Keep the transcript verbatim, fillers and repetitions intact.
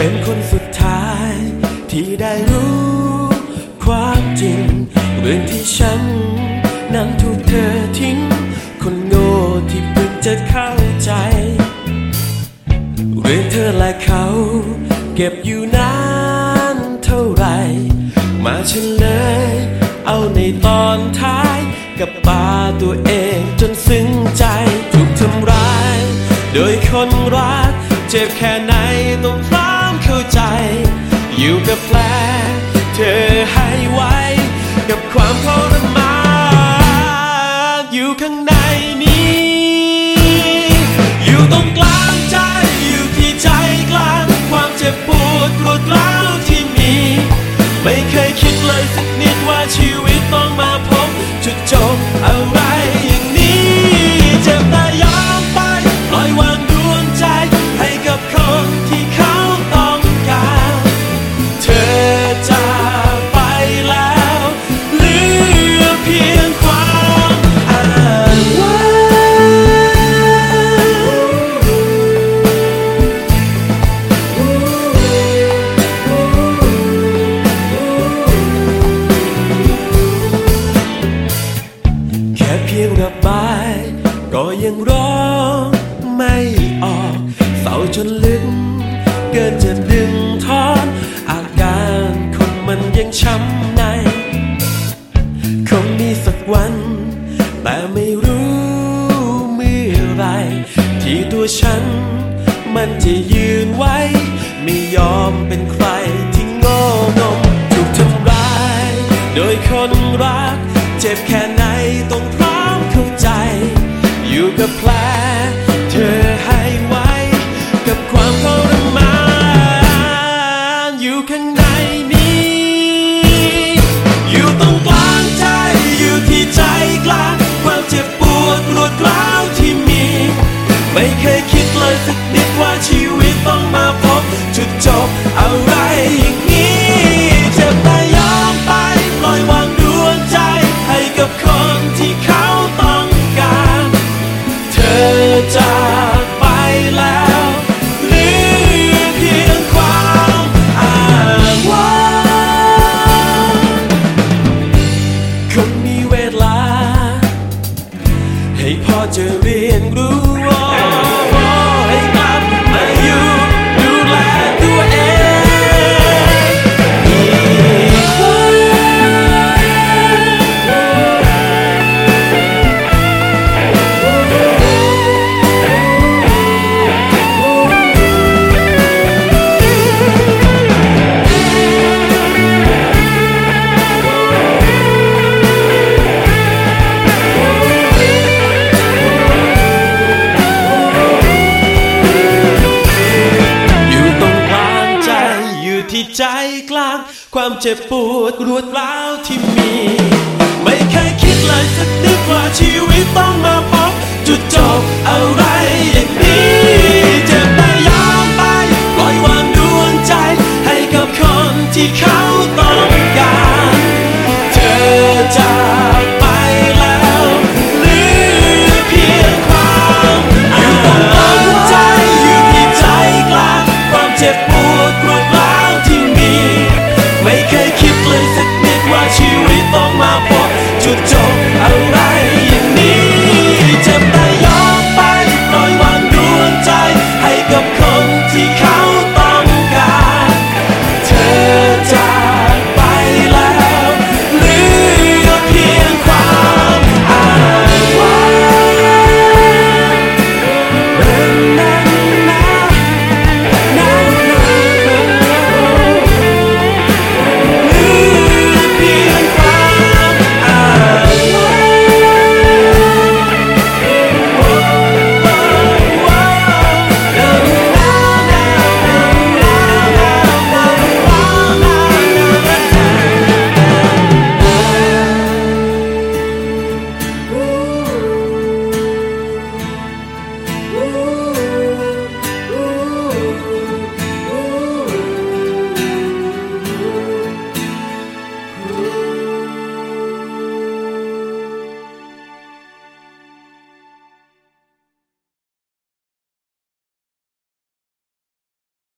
เป็นคนสุดท้ายที่ได้รู้ความจริงเรื่องที่ฉันนั้นถูกเธอทิ้งคนโง่ที่เพิ่งจะเข้าใจเรื่องเธอและเขาเก็บอยู่นานเท่าไรมาเฉลยเอาในตอนท้ายกับตาตัวเองจนซึ้งใจถูกทำร้ายโดยคนรักเจ็บแค่ไหนต้องพร้อมเข้าใจอยู่กับแผลเธอให้ไว้กับความทรมานอยู่ข้างในนี้อยู่ตรงกลางใจอยู่ที่ใจกลางความเจ็บปวดรวดร้าวที่มีไม่เคยคิดเลยสักนิดว่าชีวิตต้องมาพบจุดจบอะไรอย่างนี้เจ็บแต่ยอมไปปล่อยวางดวงใจให้กับคนที่เขาต้องการเธอจากไปแล้วเหลือเพียงความอ้างว้างแค่เพียงระบายก็ยังร้องไม่ออกเศร้าจนลึกเกินจะดึงทอนอาการคนมันยังช้ำในคงมีสักวันแต่ไม่รู้เมื่อไรที่ตัวฉันมันจะยืนไว้ไม่ยอมเป็นใครที่โง่งมถูกทำร้ายโดยคนรักเจ็บแค่ไหนต้องพร้อมเข้าใจอยู่กับแผลเธอให้ไว้กับความทรมานอยู่ข้างในนี้อยู่ตรงกลางใจอยู่ที่ใจกลางความเจ็บปวดรวดร้าวที่มีไม่เคยคิดเลยสักนิดว่าชีวิตต้องมาพบจุดจบอะไรอย่างนี้เจ็บแต่ยอมไปปล่อยวางดวงใจให้กับคนที่เขาต้องการเธอจากไปแล้วเหลือเพียงความอ้างว้างคงมีเวลาให้พอจะเรียนรู้ให้กลับมาอยู่ดูแลตัวเองอีกครั้งที่ใจกลางความเจ็บปวดรวดร้าวที่มีไม่เคยคิดเลยสักนิดว่าชีวิตต้องมาพบจุดจบอะไรอย่างนี้